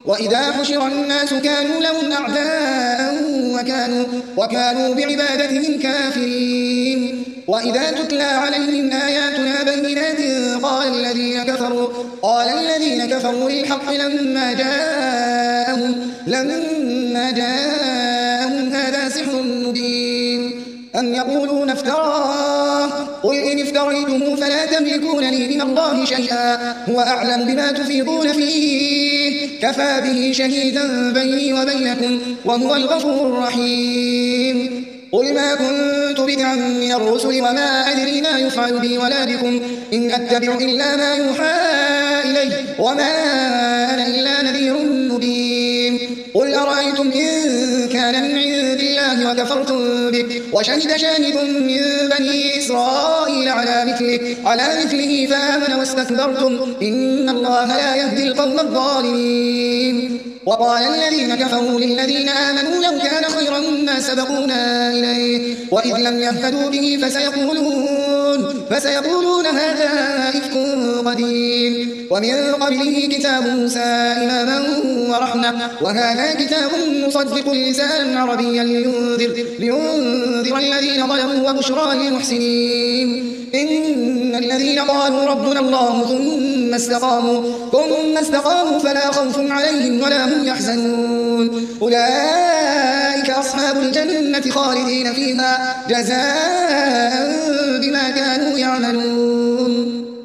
وإذا حشر الناس كانوا لهم أعداء وكانوا بعبادتهم كافرين. وإذا تتلى عليهم آياتنا بينات قال الذين كفروا للحق لما جاءهم هذا سحر مبين أم يقولون افتراه قل إن افتريته فلا تملكون لي من الله شيئا هو أعلم بما تفيضون فيه كفى به شهيدا بيني وبينكم وهو الغفور الرحيم. قل ما كنت بدعا من الرسل وما أدري ما يفعل بي ولا بكم إن أتبع إلا ما يوحى إلي وما أنا إلا نذير مبين. قل أرأيتم إن كان من عند الله وكفرتم به وشهد شاهد من بني إسرائيل على مثله فآمن واستكبرتم إن الله لا يهدي القوم الظالمين. وقال الذين كفروا للذين آمنوا لو كان خيرا ما سبقونا إليه وإذ لم يهتدوا به فسيقولون هذا إفك قديم ومن قبله كتاب موسى إماما ورحمة وهذا كتاب مصدق لسانا عربيا لينذر الذين ظلموا وبشرى للمحسنين. إن الذين قالوا ربنا الله ثم استقاموا فلا خوف عليهم ولا هم يحزنون أولئك أصحاب الجنة خالدين فيها جزاء بما كانوا يعملون.